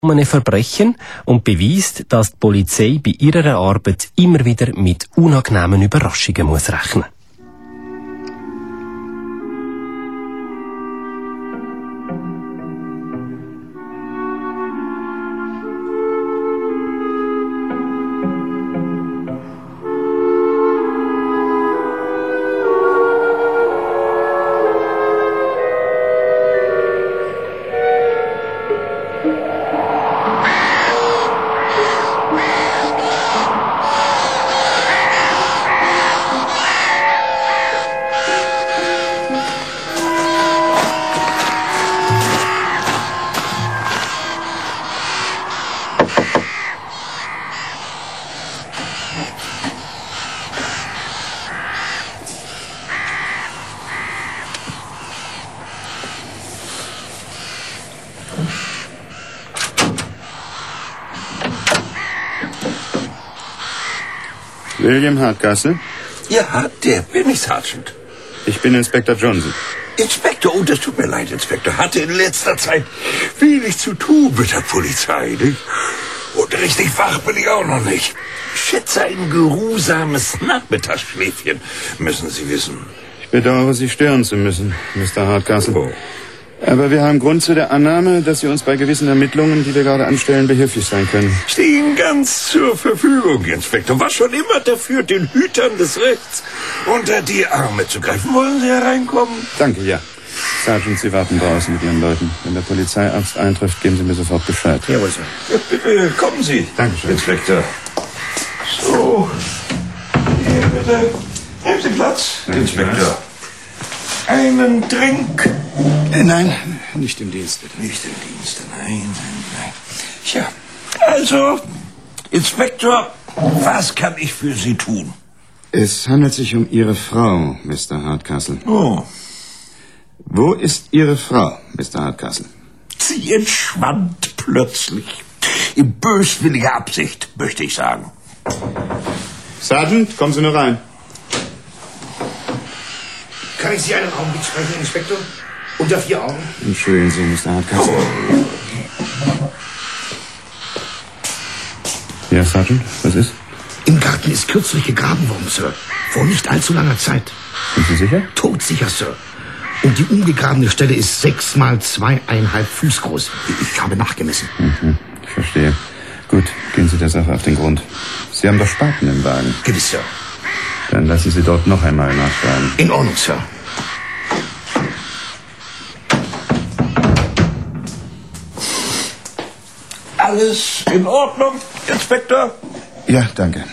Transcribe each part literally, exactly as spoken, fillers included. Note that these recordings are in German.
um ein Verbrechen und beweist, dass die Polizei bei ihrer Arbeit immer wieder mit unangenehmen Überraschungen muss rechnen muss. William Hardcastle? Ja, der bin ich, Sergeant. Ich bin Inspektor Johnson. Inspektor, oh, das tut mir leid, Inspektor. Hatte in letzter Zeit wenig zu tun mit der Polizei, nicht? Und richtig wach bin ich auch noch nicht. Schätze ein geruhsames Nachmittagsschläfchen, müssen Sie wissen. Ich bedauere, Sie stören zu müssen, Mister Hardcastle. Oh. Aber wir haben Grund zu der Annahme, dass Sie uns bei gewissen Ermittlungen, die wir gerade anstellen, behilflich sein können. Stehen ganz zur Verfügung, Inspektor. Was schon immer dafür, den Hütern des Rechts unter die Arme zu greifen. Wollen Sie hereinkommen? Danke, ja. Sergeant, Sie warten draußen mit Ihren Leuten. Wenn der Polizeiarzt eintrifft, geben Sie mir sofort Bescheid. Jawohl, Sir. Ja, bitte, kommen Sie. Dankeschön. Inspektor. So. Hier, bitte. Nehmen Sie Platz, Danke. Inspektor. Einen Drink. Äh, nein, nicht im Dienste. Nicht im Dienste, nein, nein, nein. Tja, also, Inspektor, was kann ich für Sie tun? Es handelt sich um Ihre Frau, Mister Hardcastle. Oh. Wo ist Ihre Frau, Mister Hardcastle? Sie entschwand plötzlich. In böswilliger Absicht, möchte ich sagen. Sergeant, kommen Sie nur rein. Kann ich Sie einen Augenblick sprechen, Inspektor? Unter vier Augen? Entschuldigen Sie, Mister Hardcastle. Ja, Sergeant, was ist? Im Garten ist kürzlich gegraben worden, Sir. Vor nicht allzu langer Zeit. Sind Sie sicher? Todsicher, Sir. Und die umgegrabene Stelle ist sechs mal zweieinhalb Fuß groß. Ich habe nachgemessen. Mhm, ich verstehe. Gut, gehen Sie der Sache auf den Grund. Sie haben doch Spaten im Wagen. Gewiss, Sir. Dann lassen Sie dort noch einmal nachfragen. In Ordnung, Sir. Alles in Ordnung, Inspektor? Ja, danke.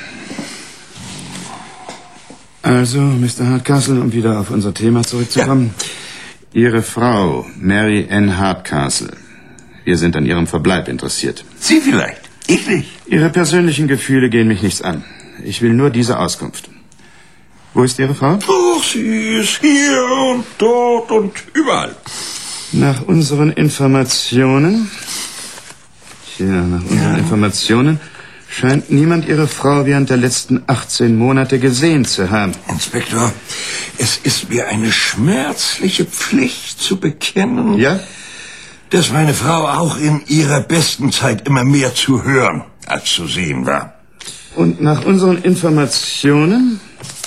Also, Mister Hardcastle, um wieder auf unser Thema zurückzukommen. Ja. Ihre Frau, Mary Ann Hardcastle. Wir sind an Ihrem Verbleib interessiert. Sie vielleicht, ich nicht. Ihre persönlichen Gefühle gehen mich nichts an. Ich will nur diese Auskunft. Wo ist Ihre Frau? Oh, sie ist hier und dort und überall. Nach unseren Informationen... Tja, nach unseren ja. Informationen scheint niemand Ihre Frau während der letzten achtzehn Monate gesehen zu haben. Inspektor, es ist mir eine schmerzliche Pflicht zu bekennen... Ja? Dass meine Frau auch in ihrer besten Zeit immer mehr zu hören als zu sehen war. Und nach unseren Informationen...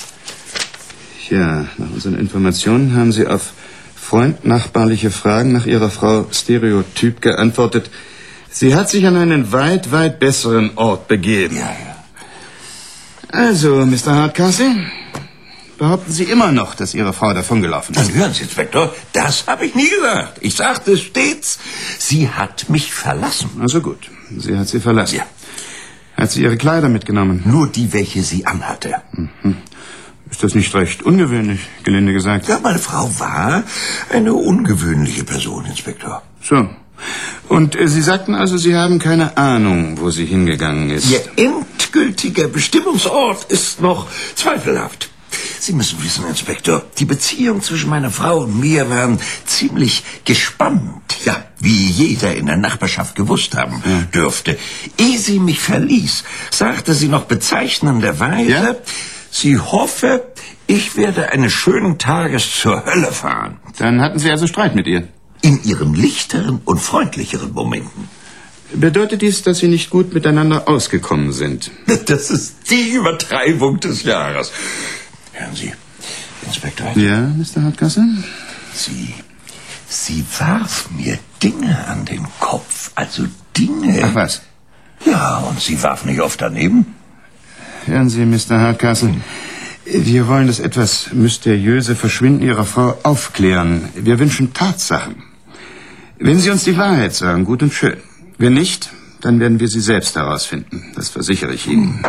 Ja, nach unseren Informationen haben Sie auf freundnachbarliche Fragen nach Ihrer Frau stereotyp geantwortet. Sie hat sich an einen weit, weit besseren Ort begeben. Ja, ja. Also, Mister Hardcastle, behaupten Sie immer noch, dass Ihre Frau davongelaufen ist? Dann hören Sie, Inspektor, das habe ich nie gesagt. Ich sagte stets, sie hat mich verlassen. Also gut, sie hat Sie verlassen. Ja. Hat sie Ihre Kleider mitgenommen? Nur die, welche sie anhatte. Mhm. Ist das nicht recht ungewöhnlich, gelinde gesagt? Ja, meine Frau war eine ungewöhnliche Person, Inspektor. So. Und äh, Sie sagten also, Sie haben keine Ahnung, wo sie hingegangen ist? Ihr endgültiger Bestimmungsort ist noch zweifelhaft. Sie müssen wissen, Inspektor, die Beziehung zwischen meiner Frau und mir waren ziemlich gespannt. Ja, wie jeder in der Nachbarschaft gewusst haben ja. dürfte. Ehe sie mich verließ, sagte sie noch bezeichnenderweise... Ja? Sie hoffe, ich werde eines schönen Tages zur Hölle fahren. Dann hatten Sie also Streit mit ihr? In ihren lichteren und freundlicheren Momenten. Bedeutet dies, dass Sie nicht gut miteinander ausgekommen sind? Das ist die Übertreibung des Jahres. Hören Sie, Inspektor. Ja, Mister Hardcastle? Sie, Sie warf mir Dinge an den Kopf, also Dinge. Ach was? Ja, und sie warf nicht oft daneben. Hören Sie, Mister Hardcastle, wir wollen das etwas mysteriöse Verschwinden Ihrer Frau aufklären. Wir wünschen Tatsachen. Wenn Sie uns die Wahrheit sagen, gut und schön. Wenn nicht, dann werden wir sie selbst herausfinden. Das versichere ich Ihnen.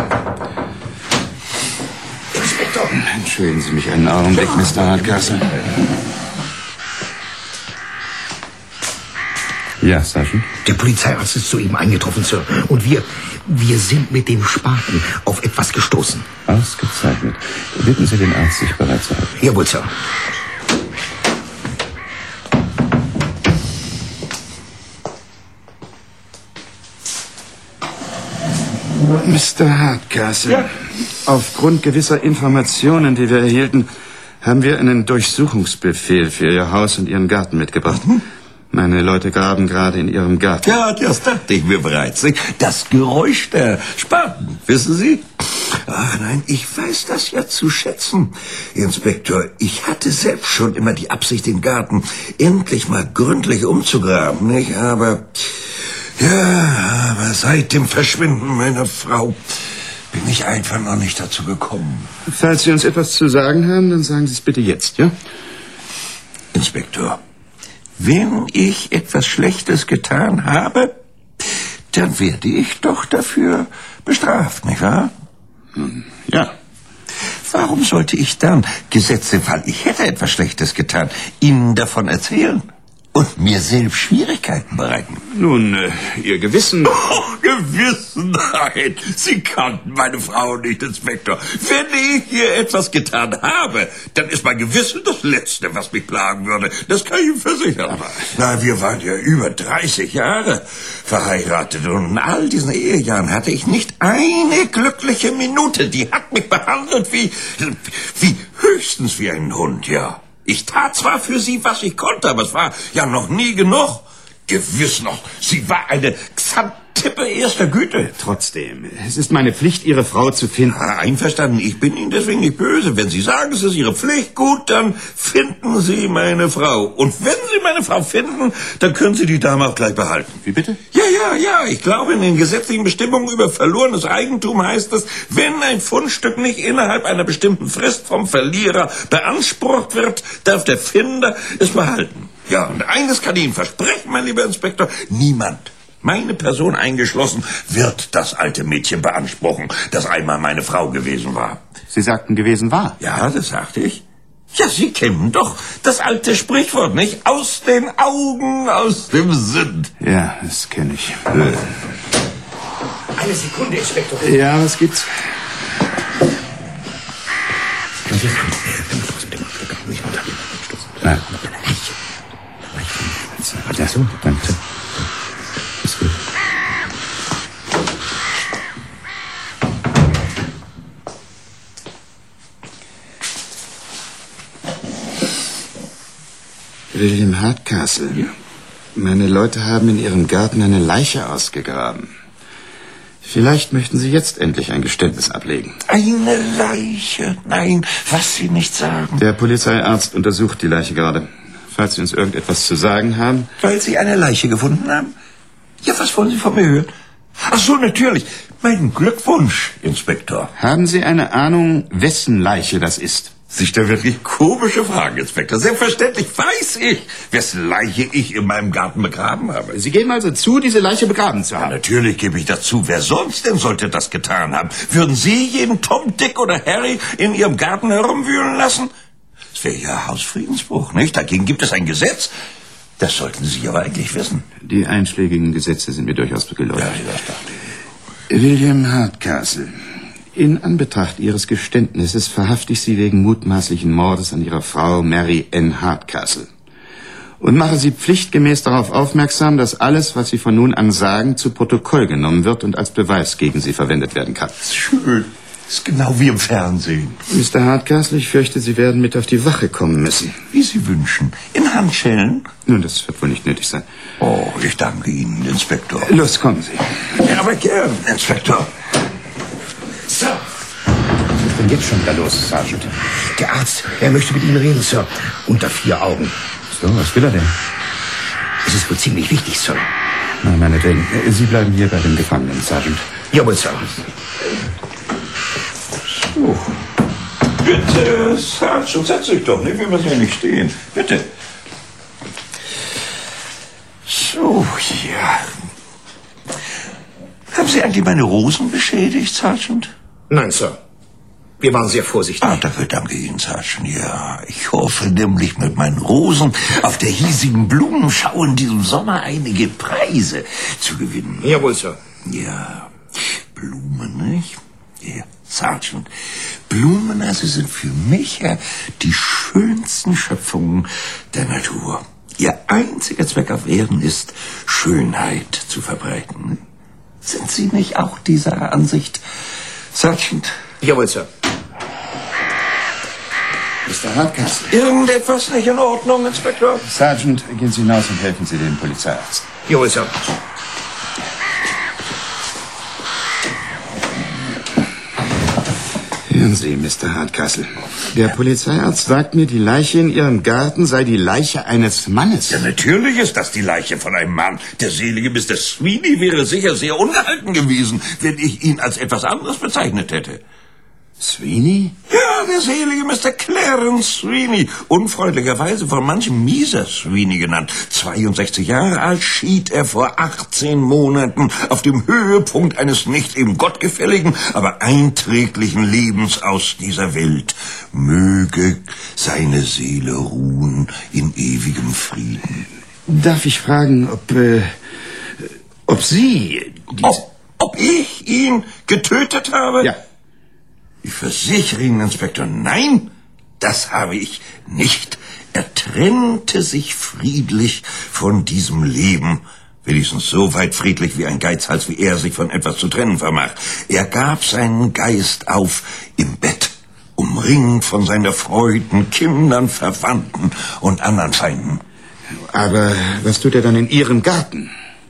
Inspektor! Entschuldigen Sie mich einen Augenblick, ja. Mister Hardcastle. Ja, Sergeant? Der Polizeiarzt ist soeben eingetroffen, Sir. Und wir, wir sind mit dem Spaten auf etwas gestoßen. Ausgezeichnet. Bitten Sie den Arzt, sich bereit zu halten. Jawohl, Sir. Mister Hardcastle, ja. Aufgrund gewisser Informationen, die wir erhielten, haben wir einen Durchsuchungsbefehl für Ihr Haus und Ihren Garten mitgebracht. Mhm. Meine Leute graben gerade in Ihrem Garten. Ja, das dachte ich mir bereits. Das Geräusch der Spaten, wissen Sie? Ach nein, ich weiß das ja zu schätzen, Inspektor. Ich hatte selbst schon immer die Absicht, den Garten endlich mal gründlich umzugraben, nicht? Aber, ja, aber seit dem Verschwinden meiner Frau bin ich einfach noch nicht dazu gekommen. Falls Sie uns etwas zu sagen haben, dann sagen Sie es bitte jetzt, ja? Inspektor, wenn ich etwas Schlechtes getan habe, dann werde ich doch dafür bestraft, nicht wahr? Hm, ja. Warum sollte ich dann, gesetzt den Fall, ich hätte etwas Schlechtes getan, Ihnen davon erzählen und mir selbst Schwierigkeiten bereiten? Nun, äh, Ihr Gewissen... Oh, Gewissen, nein. Sie kannten meine Frau nicht, Inspektor. Wenn ich hier etwas getan habe, dann ist mein Gewissen das Letzte, was mich plagen würde. Das kann ich Ihnen versichern. Aber na, wir waren ja über dreißig Jahre verheiratet und in all diesen Ehejahren hatte ich nicht eine glückliche Minute. Die hat mich behandelt wie, wie höchstens wie ein Hund, ja. Ich tat zwar für sie, was ich konnte, aber es war ja noch nie genug. Gewiss noch, sie war eine Xantippe erster Güte. Trotzdem, es ist meine Pflicht, Ihre Frau zu finden. Ah, einverstanden, ich bin Ihnen deswegen nicht böse. Wenn Sie sagen, es ist Ihre Pflicht, gut, dann finden Sie meine Frau. Und wenn Sie meine Frau finden, dann können Sie die Dame auch gleich behalten. Wie bitte? Ja, ja, ja, ich glaube, in den gesetzlichen Bestimmungen über verlorenes Eigentum heißt es, wenn ein Fundstück nicht innerhalb einer bestimmten Frist vom Verlierer beansprucht wird, darf der Finder es behalten. Ja, und eines kann ich Ihnen versprechen, mein lieber Inspektor, niemand, meine Person eingeschlossen, wird das alte Mädchen beanspruchen, das einmal meine Frau gewesen war. Sie sagten, gewesen war? Ja, das sagte ich. Ja, Sie kennen doch das alte Sprichwort, nicht? Aus den Augen, aus dem Sinn. Ja, das kenne ich. Eine Sekunde, Inspektor. Ja, was gibt's? Nein. Ja, so, danke. Ist gut. William Hardcastle. Ja? Meine Leute haben in Ihrem Garten eine Leiche ausgegraben. Vielleicht möchten Sie jetzt endlich ein Geständnis ablegen. Eine Leiche? Nein, was Sie nicht sagen. Der Polizeiarzt untersucht die Leiche gerade. Falls Sie uns irgendetwas zu sagen haben. Weil Sie eine Leiche gefunden haben? Ja, was wollen Sie von mir hören? Ach so, natürlich. Mein Glückwunsch, Inspektor. Haben Sie eine Ahnung, wessen Leiche das ist? Sie stellen wirklich komische Fragen, Inspektor. Selbstverständlich weiß ich, wessen Leiche ich in meinem Garten begraben habe. Sie geben also zu, diese Leiche begraben zu haben? Ja, natürlich gebe ich das zu. Wer sonst denn sollte das getan haben? Würden Sie jeden Tom, Dick oder Harry in Ihrem Garten herumwühlen lassen? Das wäre ja Hausfriedensbruch, nicht? Dagegen gibt es ein Gesetz. Das sollten Sie aber eigentlich wissen. Die einschlägigen Gesetze sind mir durchaus geläufig. Ja, das dachte ich. William Hardcastle, in Anbetracht Ihres Geständnisses verhafte ich Sie wegen mutmaßlichen Mordes an Ihrer Frau Mary Ann Hardcastle und mache Sie pflichtgemäß darauf aufmerksam, dass alles, was Sie von nun an sagen, zu Protokoll genommen wird und als Beweis gegen Sie verwendet werden kann. Schön. Ist genau wie im Fernsehen. Mister Hardcastle, ich fürchte, Sie werden mit auf die Wache kommen müssen. Wie Sie wünschen. In Handschellen? Nun, das wird wohl nicht nötig sein. Oh, ich danke Ihnen, Inspektor. Los, kommen Sie. Ja, aber gern, Inspektor. So. Was ist denn jetzt schon wieder los, Sergeant? Der Arzt, er möchte mit Ihnen reden, Sir. Unter vier Augen. So, was will er denn? Es ist wohl ziemlich wichtig, Sir. Na, meinetwegen. Sie bleiben hier bei dem Gefangenen, Sergeant. Jawohl, Sir. So. Bitte, Sergeant, setz dich doch, ne? Wir müssen ja nicht stehen. Bitte. So, ja. Haben Sie eigentlich meine Rosen beschädigt, Sergeant? Nein, Sir. Wir waren sehr vorsichtig. Ah, dafür danke ich Ihnen, Sergeant. Ja, ich hoffe nämlich mit meinen Rosen auf der hiesigen Blumenschau in diesem Sommer einige Preise zu gewinnen. Jawohl, Sir. Ja, Blumen, nicht? Ja, Sergeant. Blumen, also sind für mich ja die schönsten Schöpfungen der Natur. Ihr einziger Zweck auf Erden ist, Schönheit zu verbreiten. Sind Sie nicht auch dieser Ansicht, Sergeant? Jawohl, Sir. Mister Hardcastle. Irgendetwas nicht in Ordnung, Inspektor? Sergeant, gehen Sie hinaus und helfen Sie dem Polizeiarzt. Jawohl, Sir. Hören Sie, Mister Hardcastle. Der Polizeiarzt sagt mir, die Leiche in Ihrem Garten sei die Leiche eines Mannes. Ja, natürlich ist das die Leiche von einem Mann. Der selige Mister Sweeney wäre sicher sehr ungehalten gewesen, wenn ich ihn als etwas anderes bezeichnet hätte. Sweeney? Ja, der selige Mister Clarence Sweeney, unfreundlicherweise von manchem Miser Sweeney genannt. zweiundsechzig Jahre alt, schied er vor achtzehn Monaten auf dem Höhepunkt eines nicht eben gottgefälligen, aber einträglichen Lebens aus dieser Welt. Möge seine Seele ruhen in ewigem Frieden. Darf ich fragen, ob, äh, ob Sie... Ob, ob ich ihn getötet habe? Ja. Ich versichere Ihnen, Inspektor, nein, das habe ich nicht. Er trennte sich friedlich von diesem Leben, wenigstens so weit friedlich wie ein Geizhals wie er sich von etwas zu trennen vermag. Er gab seinen Geist auf im Bett, umringt von seiner Freuden, Kindern, Verwandten und anderen Feinden. Aber was tut er dann in Ihrem Garten?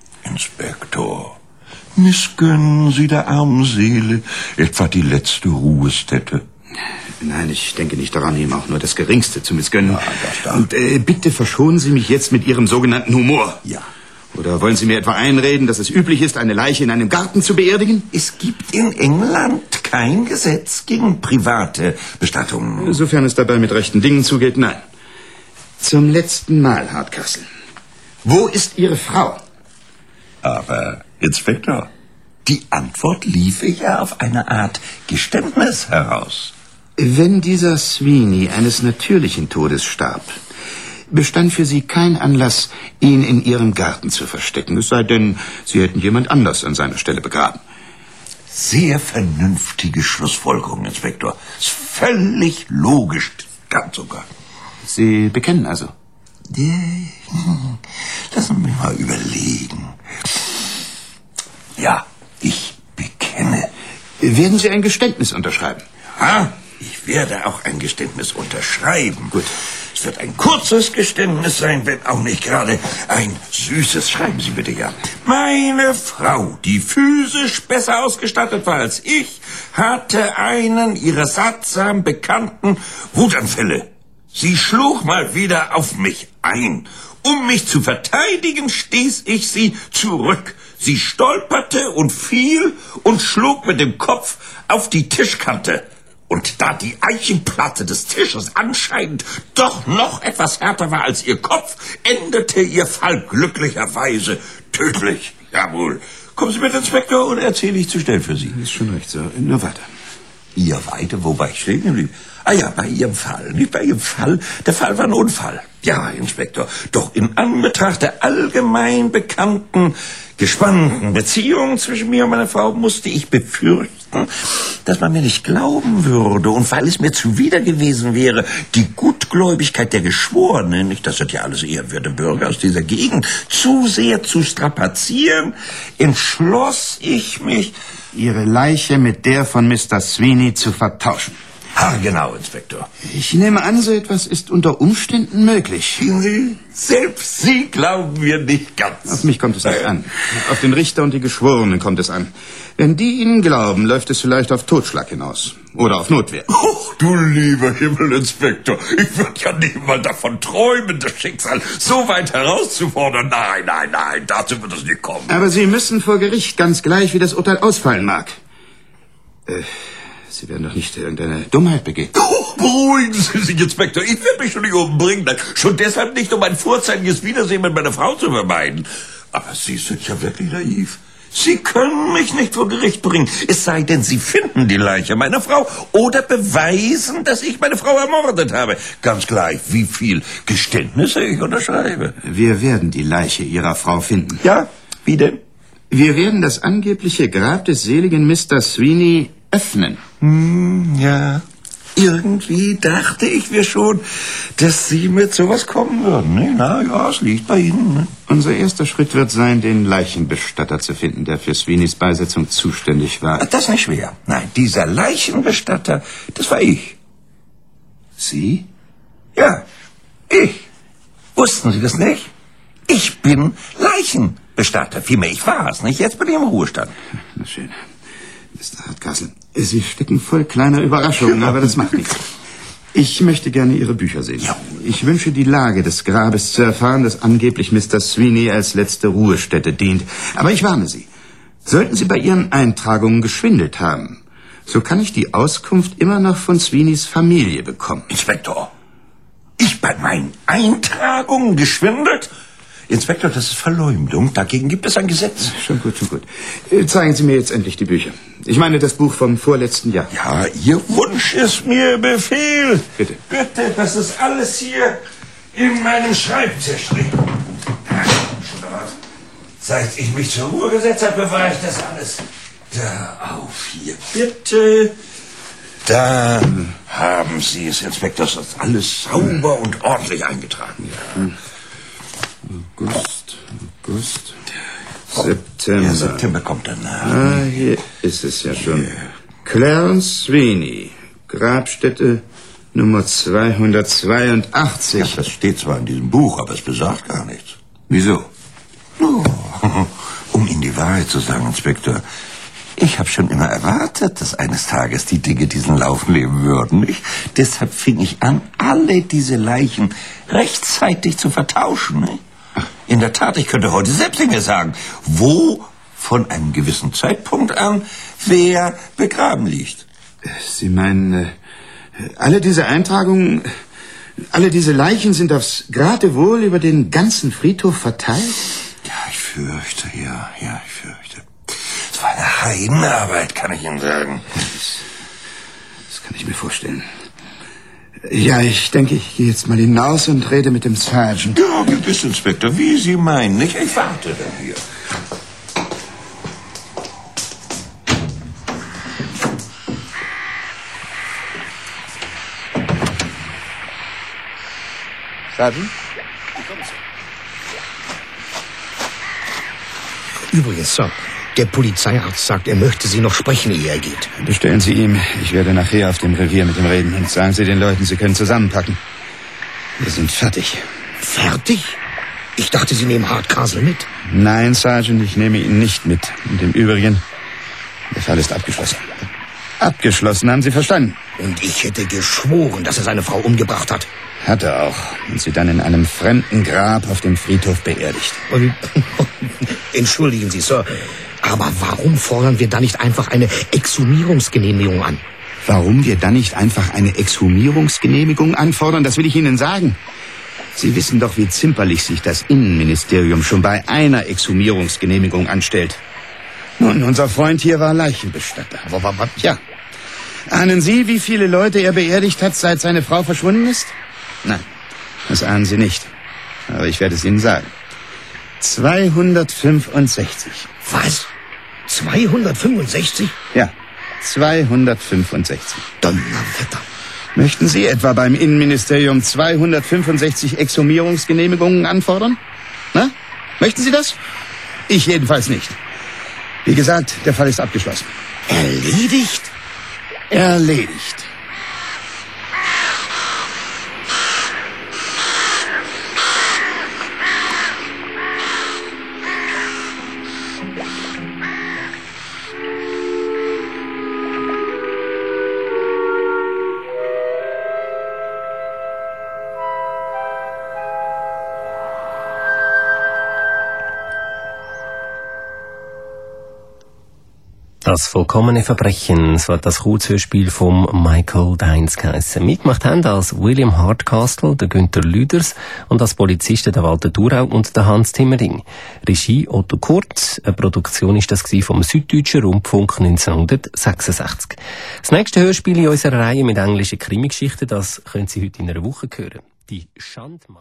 Inspektor, missgönnen Sie der armen Seele etwa die letzte Ruhestätte? Nein, ich denke nicht daran, ihm auch nur das Geringste zu missgönnen. Ja, das da. Und äh, bitte verschonen Sie mich jetzt mit Ihrem sogenannten Humor. Ja. Oder wollen Sie mir etwa einreden, dass es üblich ist, eine Leiche in einem Garten zu beerdigen? Es gibt in England kein Gesetz gegen private Bestattungen. Sofern es dabei mit rechten Dingen zugeht, nein. Zum letzten Mal, Hardcastle. Wo ist Ihre Frau? Aber, Inspektor, die Antwort liefe ja auf eine Art Geständnis heraus. Wenn dieser Sweeney eines natürlichen Todes starb, bestand für Sie kein Anlass, ihn in Ihrem Garten zu verstecken, es sei denn, Sie hätten jemand anders an seiner Stelle begraben. Sehr vernünftige Schlussfolgerung, Inspektor. Ist völlig logisch, ganz sogar. Sie bekennen also? Lassen Sie mich mal überlegen. Ja, ich bekenne. Werden Sie ein Geständnis unterschreiben? Ja, ich werde auch ein Geständnis unterschreiben. Gut. Es wird ein kurzes Geständnis sein, wenn auch nicht gerade ein süßes. Schreiben Sie bitte, ja. Meine Frau, die physisch besser ausgestattet war als ich, hatte einen ihrer sattsam bekannten Wutanfälle. Sie schlug mal wieder auf mich ein. Um mich zu verteidigen, stieß ich sie zurück. Sie stolperte und fiel und schlug mit dem Kopf auf die Tischkante. Und da die Eichenplatte des Tisches anscheinend doch noch etwas härter war als ihr Kopf, endete ihr Fall glücklicherweise tödlich. Jawohl. Kommen Sie mit, Inspektor, oder erzähle ich zu schnell für Sie? Ist schon recht, so. Nur weiter. Ihr weiter? Wo war ich stehen geblieben? Ah ja, bei Ihrem Fall. Nicht bei Ihrem Fall. Der Fall war ein Unfall. Ja, Inspektor. Doch in Anbetracht der allgemein bekannten gespannten Beziehung zwischen mir und meiner Frau musste ich befürchten, dass man mir nicht glauben würde. Und weil es mir zuwider gewesen wäre, die Gutgläubigkeit der Geschworenen, nicht, das sind ja alles ehrwerte Bürger aus dieser Gegend, zu sehr zu strapazieren, entschloss ich mich, Ihre Leiche mit der von Mister Sweeney zu vertauschen. Ah, genau, Inspektor. Ich nehme an, so etwas ist unter Umständen möglich. Sie, selbst Sie glauben mir nicht ganz. Auf mich kommt es nicht an. Auf den Richter und die Geschworenen kommt es an. Wenn die Ihnen glauben, läuft es vielleicht auf Totschlag hinaus. Oder auf Notwehr. Oh, du lieber Himmel, Inspektor. Ich würde ja nicht mal davon träumen, das Schicksal so weit herauszufordern. Nein, nein, nein, dazu wird es nicht kommen. Aber Sie müssen vor Gericht, ganz gleich, wie das Urteil ausfallen mag. Äh... Sie werden doch nicht irgendeine Dummheit begehen. Oh, beruhigen Sie sich, Inspektor. Ich werde mich schon nicht umbringen. Schon deshalb nicht, um ein vorzeitiges Wiedersehen mit meiner Frau zu vermeiden. Aber Sie sind ja wirklich naiv. Sie können mich nicht vor Gericht bringen. Es sei denn, Sie finden die Leiche meiner Frau oder beweisen, dass ich meine Frau ermordet habe. Ganz gleich, wie viel Geständnisse ich unterschreibe. Wir werden die Leiche Ihrer Frau finden. Ja, wie denn? Wir werden das angebliche Grab des seligen Mister Sweeney öffnen. Hm, ja. Irgendwie dachte ich mir schon, dass Sie mit sowas kommen würden. Ne? Na ja, es liegt bei Ihnen. Ne? Unser erster Schritt wird sein, den Leichenbestatter zu finden, der für Sweeneys Beisetzung zuständig war. Das ist nicht schwer. Nein, dieser Leichenbestatter, das war ich. Sie? Ja, ich. Wussten Sie das nicht? Ich bin Leichenbestatter. Vielmehr, ich war es, nicht? Jetzt bin ich im Ruhestand. Na schön. Mister Hardcastle, Sie stecken voll kleiner Überraschungen, aber das macht nichts. Ich möchte gerne Ihre Bücher sehen. Ja. Ich wünsche, die Lage des Grabes zu erfahren, das angeblich Mister Sweeney als letzte Ruhestätte dient. Aber ich warne Sie. Sollten Sie bei Ihren Eintragungen geschwindelt haben, so kann ich die Auskunft immer noch von Sweeneys Familie bekommen. Inspektor, ich bei meinen Eintragungen geschwindelt? Inspektor, das ist Verleumdung. Dagegen gibt es ein Gesetz. Schon gut, schon gut. Zeigen Sie mir jetzt endlich die Bücher. Ich meine das Buch vom vorletzten Jahr. Ja, Ihr Wunsch ist mir Befehl. Bitte. Bitte, das ist alles hier in meinem Schreibtisch drin. Seit ich mich zur Ruhe gesetzt habe, bewahre ich das alles da auf hier. Bitte. Da haben Sie es, Inspektor. Das ist alles sauber und ordentlich eingetragen. Ja. August, August, September. Ja, September kommt danach. Ah, hier ist es ja schon. Clarence Sweeney, Grabstätte Nummer zweihundertzweiundachtzig. Ja, das steht zwar in diesem Buch, aber es besagt gar nichts. Wieso? Oh, um Ihnen die Wahrheit zu sagen, Inspektor, ich habe schon immer erwartet, dass eines Tages die Dinge diesen Lauf nehmen würden. Nicht? Deshalb fing ich an, alle diese Leichen rechtzeitig zu vertauschen. Nicht? In der Tat, ich könnte heute selbst nicht mehr sagen, wo von einem gewissen Zeitpunkt an wer begraben liegt. Sie meinen, alle diese Eintragungen, alle diese Leichen sind aufs Geratewohl über den ganzen Friedhof verteilt? Ja, ich fürchte, ja, ja, ich fürchte. Es war eine Heidenarbeit, kann ich Ihnen sagen. Das, das kann ich mir vorstellen. Ja, ich denke, ich gehe jetzt mal hinaus und rede mit dem Sergeant. Ja, gewiss, Inspektor, wie Sie meinen, nicht? Ich warte dann hier. Sergeant? Übrigens, Sir, der Polizeiarzt sagt, er möchte Sie noch sprechen, ehe er geht. Bestellen Sie ihm. Ich werde nachher auf dem Revier mit ihm reden. Und sagen Sie den Leuten, Sie können zusammenpacken. Wir sind fertig. Fertig? Ich dachte, Sie nehmen Hardcastle mit. Nein, Sergeant, ich nehme ihn nicht mit. Und im Übrigen, der Fall ist abgeschlossen. Abgeschlossen, haben Sie verstanden? Und ich hätte geschworen, dass er seine Frau umgebracht hat. Hat er auch. Und sie dann in einem fremden Grab auf dem Friedhof beerdigt. Und, entschuldigen Sie, Sir, aber warum fordern wir da nicht einfach eine Exhumierungsgenehmigung an? Warum wir dann nicht einfach eine Exhumierungsgenehmigung anfordern, das will ich Ihnen sagen. Sie wissen doch, wie zimperlich sich das Innenministerium schon bei einer Exhumierungsgenehmigung anstellt. Nun, unser Freund hier war Leichenbestatter. Aber, aber, ja. Ahnen Sie, wie viele Leute er beerdigt hat, seit seine Frau verschwunden ist? Nein, das ahnen Sie nicht. Aber ich werde es Ihnen sagen. zweihundertfünfundsechzig. Was? zweihundertfünfundsechzig? Ja, zweihundertfünfundsechzig. Donnerwetter. Möchten Sie etwa beim Innenministerium zweihundertfünfundsechzig Exhumierungsgenehmigungen anfordern? Na? Möchten Sie das? Ich jedenfalls nicht. Wie gesagt, der Fall ist abgeschlossen. Erledigt? Erledigt. Das vollkommene Verbrechen, so hat das Kurzhörspiel vom Michael Dines geheissen. Mitgemacht haben als William Hardcastle, der Günther Lüders und als Polizisten der Walter Thurau und der Hans Timmering. Regie Otto Kurt, eine Produktion ist das vom Süddeutschen Rundfunk neunzehnhundertsechsundsechzig. Das nächste Hörspiel in unserer Reihe mit englischen Krimigeschichten, das können Sie heute in einer Woche hören. Die Schandmacher.